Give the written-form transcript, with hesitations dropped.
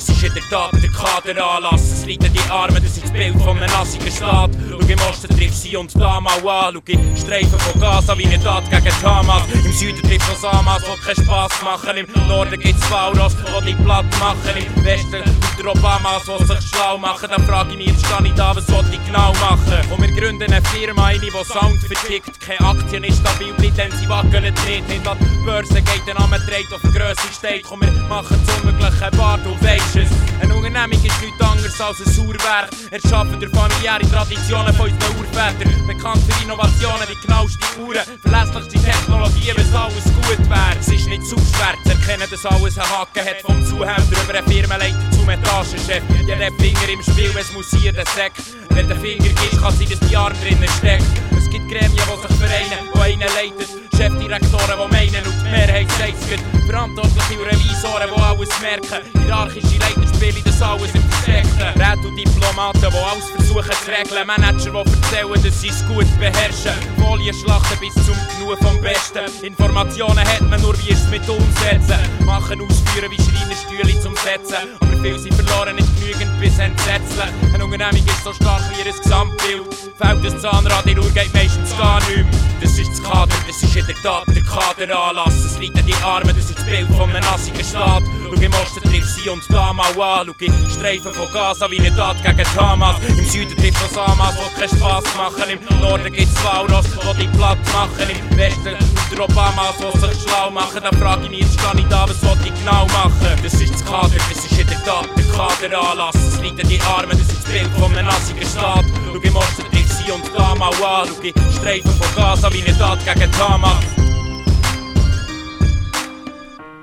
das ist in der Tat der Kaderanlass. Es leiden die Armen, das ist das Bild von einem nassigen Staat. Schau im Osten trifft sie und da mal an. Schau in Streifen von Gaza wie eine Tat gegen Hamas. Im Süden trifft Osamas, die keinen Spass machen. Im Norden gibt's Fauros, die dich platt machen. Im Westen der Obamas, die sich schlau machen. Dann frage ich mich, jetzt stehe ich da, was soll ich genau machen? Und wir gründen eine Firma, die Sound vertickt. Keine Aktien ist stabil, bleibt, denn sie wackeln nicht. Hinter die Börse geht der Name dreht, auf der Grösse steht. Komm, wir machen das Unmögliche wahr, du weisst es. Eine Unternehmung ist nichts anderes als ein Sauerwerk. Erschaffen durch familiäre Traditionen von unseren Urvätern. Bekannt für Innovationen wie genaueste Uhren, verlässlichste Technologien, bis alles gut wäre. Es ist nicht zu schwer zu erkennen, dass alles einen Haken hat. Vom Zuhälter über einen Firmenleiter zum Etagenchef. Jeder Finger im Spiel, es muss jeder Sack. Wenn der Finger gibt, kann sein, dass die Arme drinnen steckt. Es gibt Gremien, die sich vereinen, die einen leiten. Chefdirektoren, die meinen und die Mehrheit sagt es. Verantwortliche Revisoren, die alles merken. Hierarchische Leiterspiele, das alles im Versteckten. Räte und Diplomaten, die alles versuchen zu regeln. Manager, die erzählen, dass sie es gut beherrschen. Folienschlachten bis zum Genug vom Besten. Informationen hat man nur, wie es mit umsetzen. Machen, ausführen wie Schreinerstühle zum Setzen. Aber viele sind verloren, nicht genügend bis entsetzen. Eine Unternehmung ist so stark wie ihr Gesamtbild. Fällt das Zahnrad in Uhr, geht meistens gar nicht mehr. Das ist das Kader, das ist in der Tat der Kaderanlass. Es leiden die Armen, das ist das Bild von einem nassigen Staat. Schau im Osten trifft sie und da mal an. Schau in Streifen von Gaza wie eine Tat gegen Hamas. Im Süden trifft Osamas, die keinen Spass machen. Im Norden gibt's Fauros, die dich platt machen. Im Westen der Obamas, die sich schlau machen. Dann frage ich mich, jetzt stehe ich da, was soll ich genau machen? Das ist das Kader, das ist in der Tat der Kaderanlass. Es leiden die Armen, das ist das Bild von einem nassigen Staat. Schau im Osten trifft sie und da mal an. Schau in Streifen von Gaza wie eine Tat gegen Hamas.